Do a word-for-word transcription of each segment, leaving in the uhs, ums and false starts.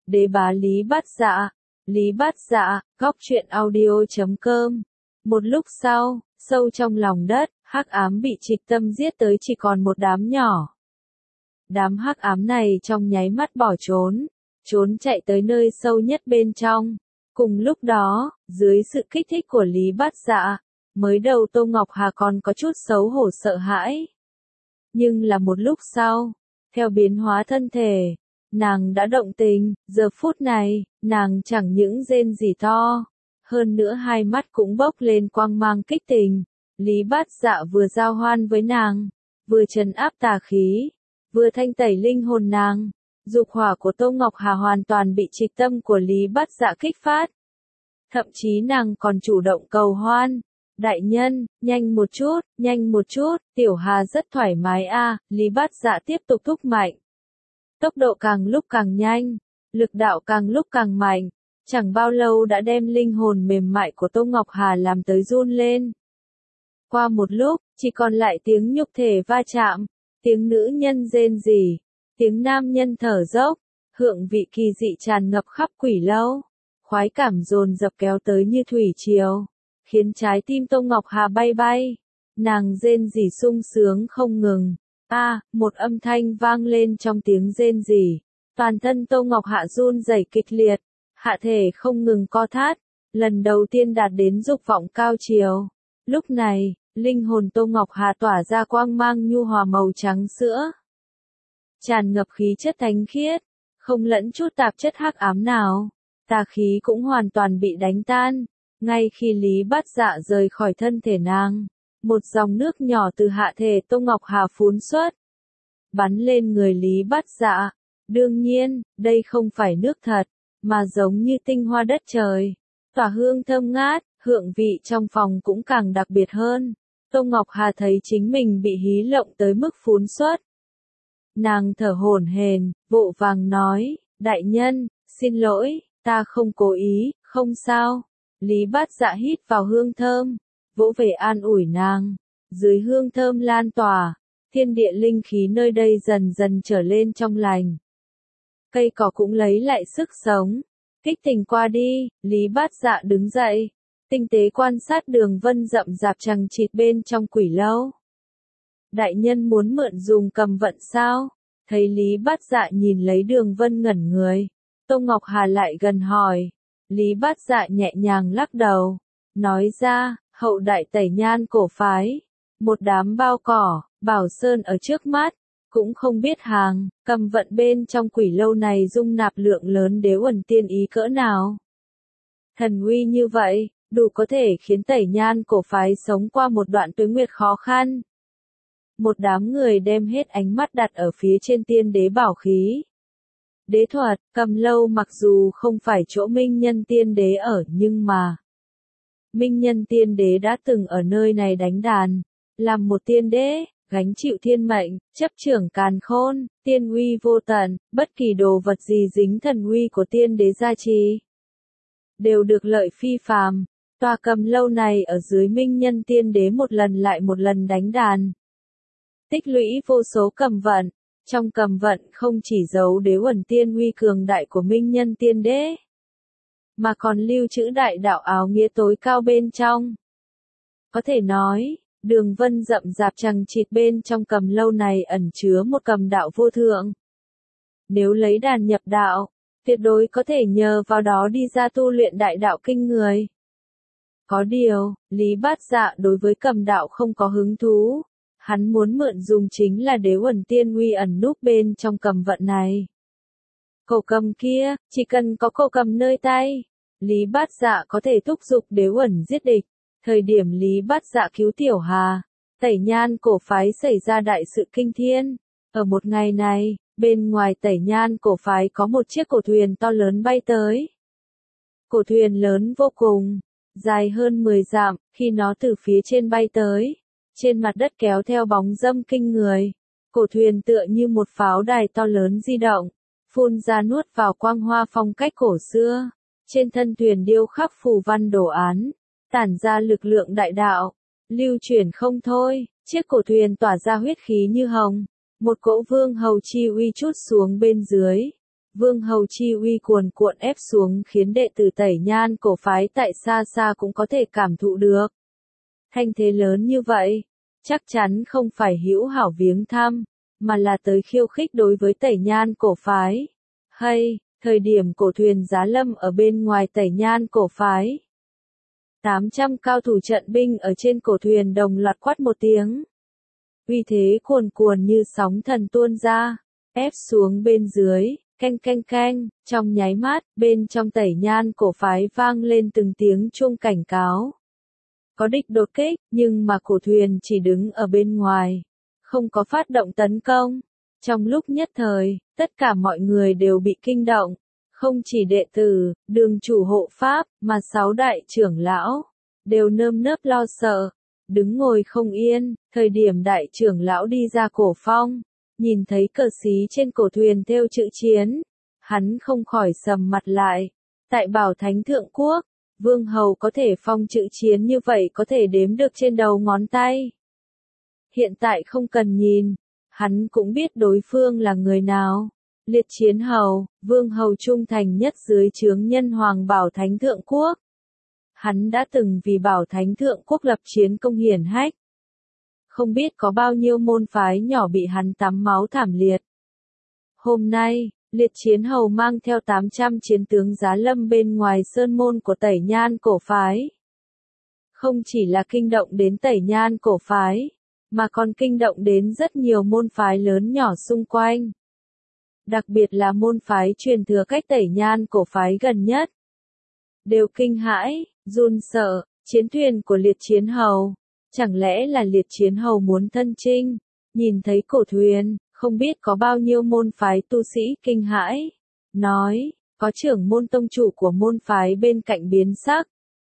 Đế bá Lý Bát Dạ. Lý Bát Dạ, góc truyện audio chấm com. Một lúc sau, sâu trong lòng đất, hắc ám bị Trịch Tâm giết tới chỉ còn một đám nhỏ. Đám hắc ám này trong nháy mắt bỏ trốn, trốn chạy tới nơi sâu nhất bên trong. Cùng lúc đó, dưới sự kích thích của Lý Bát Dạ, mới đầu Tô Ngọc Hà còn có chút xấu hổ sợ hãi. Nhưng là một lúc sau, theo biến hóa thân thể, nàng đã động tình, giờ phút này, nàng chẳng những rên gì to, hơn nữa hai mắt cũng bốc lên quang mang kích tình. Lý Bát Dạ vừa giao hoan với nàng, vừa trấn áp tà khí, vừa thanh tẩy linh hồn nàng. Dục hỏa của Tô Ngọc Hà hoàn toàn bị Trịch Tâm của Lý Bát Dạ kích phát. Thậm chí nàng còn chủ động cầu hoan. Đại nhân, nhanh một chút, nhanh một chút, Tiểu Hà rất thoải mái a. À. Lý Bát Dạ tiếp tục thúc mạnh. Tốc độ càng lúc càng nhanh, lực đạo càng lúc càng mạnh, chẳng bao lâu đã đem linh hồn mềm mại của Tô Ngọc Hà làm tới run lên. Qua một lúc, chỉ còn lại tiếng nhục thể va chạm, tiếng nữ nhân rên rỉ, tiếng nam nhân thở dốc, hương vị kỳ dị tràn ngập khắp quỷ lâu, khoái cảm dồn dập kéo tới như thủy triều, khiến trái tim Tô Ngọc Hà bay bay, nàng rên rỉ sung sướng không ngừng. A, à, một âm thanh vang lên trong tiếng rên rỉ, toàn thân Tô Ngọc Hạ run rẩy kịch liệt, hạ thể không ngừng co thắt, lần đầu tiên đạt đến dục vọng cao chiều. Lúc này, linh hồn Tô Ngọc Hà tỏa ra quang mang nhu hòa màu trắng sữa, tràn ngập khí chất thánh khiết, không lẫn chút tạp chất hắc ám nào, tà khí cũng hoàn toàn bị đánh tan. Ngay khi Lý Bát Dạ rời khỏi thân thể nàng, một dòng nước nhỏ từ hạ thể Tô Ngọc Hà phun xuất, bắn lên người Lý Bát Dạ. Đương nhiên, đây không phải nước thật, mà giống như tinh hoa đất trời, tỏa hương thơm ngát, hương vị trong phòng cũng càng đặc biệt hơn. Tô Ngọc Hà thấy chính mình bị hí lộng tới mức phun xuất. Nàng thở hổn hển, vội vàng nói, đại nhân, xin lỗi, ta không cố ý, không sao. Lý Bát Dạ hít vào hương thơm, vỗ về an ủi nàng. Dưới hương thơm lan tỏa, thiên địa linh khí nơi đây dần dần trở lên trong lành. Cây cỏ cũng lấy lại sức sống. Kích tình qua đi, Lý Bát Dạ đứng dậy, tinh tế quan sát đường vân rậm rạp chằng chịt bên trong quỷ lâu. Đại nhân muốn mượn dùng cầm vận sao? Thấy Lý Bát Dạ nhìn lấy đường vân ngẩn người, Tô Ngọc Hà lại gần hỏi. Lý Bát Dạ nhẹ nhàng lắc đầu, nói ra, hậu đại Tẩy Nhan cổ phái, một đám bao cỏ, bảo sơn ở trước mắt, cũng không biết hàng, cầm vận bên trong quỷ lâu này dung nạp lượng lớn đế uẩn tiên ý cỡ nào. Thần uy như vậy, đủ có thể khiến Tẩy Nhan cổ phái sống qua một đoạn tuế nguyệt khó khăn. Một đám người đem hết ánh mắt đặt ở phía trên tiên đế bảo khí. Đế thuật, cầm lâu mặc dù không phải chỗ Minh Nhân Tiên Đế ở nhưng mà Minh Nhân Tiên Đế đã từng ở nơi này đánh đàn, làm một tiên đế, gánh chịu thiên mệnh, chấp trưởng càn khôn, tiên uy vô tận, bất kỳ đồ vật gì dính thần uy của tiên đế gia trì, đều được lợi phi phàm. Tòa cầm lâu này ở dưới Minh Nhân Tiên Đế một lần lại một lần đánh đàn, tích lũy vô số cầm vận. Trong cầm vận không chỉ giấu đế uẩn tiên uy cường đại của Minh Nhân Tiên Đế, mà còn lưu trữ đại đạo áo nghĩa tối cao bên trong. Có thể nói, đường vân rậm rạp chằng chịt bên trong cầm lâu này ẩn chứa một cầm đạo vô thượng. Nếu lấy đàn nhập đạo, tuyệt đối có thể nhờ vào đó đi ra tu luyện đại đạo kinh người. Có điều, Lý Bát Dạ đối với cầm đạo không có hứng thú. Hắn muốn mượn dùng chính là đế uẩn tiên uy ẩn núp bên trong cầm vận này. Cổ cầm kia, chỉ cần có cổ cầm nơi tay, Lý Bát Dạ có thể thúc giục đế uẩn giết địch. Thời điểm Lý Bát Dạ cứu Tiểu Hà, Tẩy Nhan cổ phái xảy ra đại sự kinh thiên. Ở một ngày này, bên ngoài Tẩy Nhan cổ phái có một chiếc cổ thuyền to lớn bay tới. Cổ thuyền lớn vô cùng, dài hơn mười dặm, khi nó từ phía trên bay tới. Trên mặt đất kéo theo bóng dâm kinh người. Cổ thuyền tựa như một pháo đài to lớn di động, phun ra nuốt vào quang hoa phong cách cổ xưa. Trên thân thuyền điêu khắc phù văn đồ án, tản ra lực lượng đại đạo, lưu chuyển không thôi. Chiếc cổ thuyền tỏa ra huyết khí như hồng, một cỗ vương hầu chi uy trút xuống bên dưới. Vương hầu chi uy cuồn cuộn ép xuống khiến đệ tử Tẩy Nhan cổ phái tại xa xa cũng có thể cảm thụ được. Thanh thế lớn như vậy, chắc chắn không phải hữu hảo viếng thăm, mà là tới khiêu khích đối với Tẩy Nhan cổ phái. Hay, thời điểm cổ thuyền giá lâm ở bên ngoài Tẩy Nhan cổ phái. tám trăm cao thủ trận binh ở trên cổ thuyền đồng loạt quát một tiếng. Uy thế cuồn cuồn như sóng thần tuôn ra, ép xuống bên dưới, canh canh canh, trong nháy mắt, bên trong Tẩy Nhan cổ phái vang lên từng tiếng chuông cảnh cáo. Có địch đột kích, nhưng mà cổ thuyền chỉ đứng ở bên ngoài, không có phát động tấn công. Trong lúc nhất thời, tất cả mọi người đều bị kinh động, không chỉ đệ tử, đường chủ hộ pháp, mà sáu đại trưởng lão, đều nơm nớp lo sợ, đứng ngồi không yên. Thời điểm đại trưởng lão đi ra cổ phong, nhìn thấy cờ xí trên cổ thuyền thêu chữ chiến, hắn không khỏi sầm mặt lại. Tại Bảo Thánh Thượng Quốc, vương hầu có thể phong chữ chiến như vậy có thể đếm được trên đầu ngón tay. Hiện tại không cần nhìn, hắn cũng biết đối phương là người nào. Liệt Chiến Hầu, vương hầu trung thành nhất dưới trướng nhân hoàng Bảo Thánh Thượng Quốc. Hắn đã từng vì Bảo Thánh Thượng Quốc lập chiến công hiển hách. Không biết có bao nhiêu môn phái nhỏ bị hắn tắm máu thảm liệt. Hôm nay, Liệt Chiến Hầu mang theo tám trăm chiến tướng giá lâm bên ngoài sơn môn của Tẩy Nhan cổ phái. Không chỉ là kinh động đến Tẩy Nhan cổ phái, mà còn kinh động đến rất nhiều môn phái lớn nhỏ xung quanh. Đặc biệt là môn phái truyền thừa cách Tẩy Nhan cổ phái gần nhất. Đều kinh hãi, run sợ, chiến thuyền của Liệt Chiến Hầu. Chẳng lẽ là Liệt Chiến Hầu muốn thân chinh? Nhìn thấy cổ thuyền, không biết có bao nhiêu môn phái tu sĩ kinh hãi. Nói, có trưởng môn tông chủ của môn phái bên cạnh biến sắc.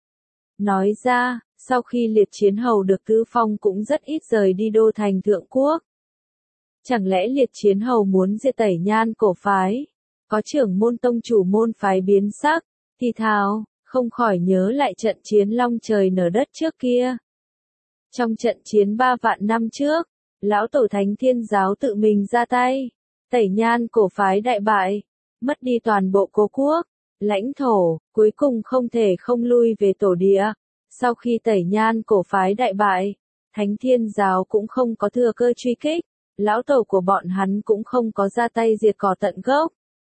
Nói ra, sau khi Liệt Chiến Hầu được tứ phong cũng rất ít rời đi đô thành Thượng Quốc. Chẳng lẽ Liệt Chiến Hầu muốn diệt Tẩy Nhan cổ phái? Có trưởng môn tông chủ môn phái biến sắc, thì thào, không khỏi nhớ lại trận chiến long trời nở đất trước kia. Trong trận chiến ba vạn năm trước, lão tổ Thánh Thiên Giáo tự mình ra tay, Tẩy Nhan cổ phái đại bại, mất đi toàn bộ cố quốc, lãnh thổ, cuối cùng không thể không lui về tổ địa. Sau khi Tẩy Nhan cổ phái đại bại, Thánh Thiên Giáo cũng không có thừa cơ truy kích, lão tổ của bọn hắn cũng không có ra tay diệt cỏ tận gốc.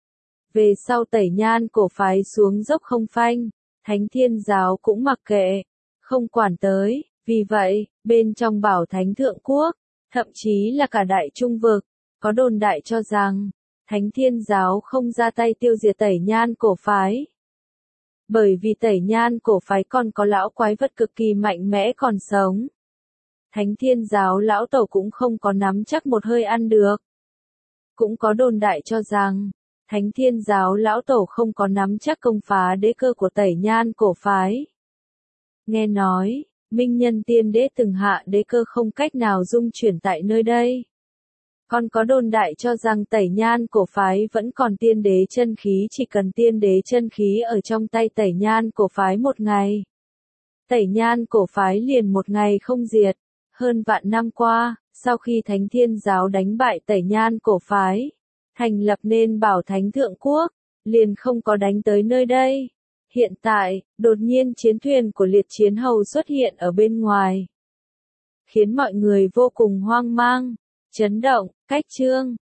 Về sau Tẩy Nhan cổ phái xuống dốc không phanh, Thánh Thiên Giáo cũng mặc kệ, không quản tới. Vì vậy, bên trong Bảo Thánh Thượng Quốc, thậm chí là cả Đại Trung Vực, có đồn đại cho rằng, Thánh Thiên Giáo không ra tay tiêu diệt Tẩy Nhan cổ phái. Bởi vì Tẩy Nhan cổ phái còn có lão quái vật cực kỳ mạnh mẽ còn sống. Thánh Thiên Giáo lão tổ cũng không có nắm chắc một hơi ăn được. Cũng có đồn đại cho rằng, Thánh Thiên Giáo lão tổ không có nắm chắc công phá đế cơ của Tẩy Nhan cổ phái. Nghe nói, Minh Nhân Tiên Đế từng hạ đế cơ không cách nào dung chuyển tại nơi đây. Còn có đồn đại cho rằng Tẩy Nhan cổ phái vẫn còn tiên đế chân khí, chỉ cần tiên đế chân khí ở trong tay Tẩy Nhan cổ phái một ngày. Tẩy Nhan cổ phái liền một ngày không diệt. Hơn vạn năm qua, sau khi Thánh Thiên Giáo đánh bại Tẩy Nhan cổ phái, thành lập nên Bảo Thánh Thượng Quốc, liền không có đánh tới nơi đây. Hiện tại, đột nhiên chiến thuyền của Liệt Chiến Hầu xuất hiện ở bên ngoài, khiến mọi người vô cùng hoang mang, chấn động. Cách chương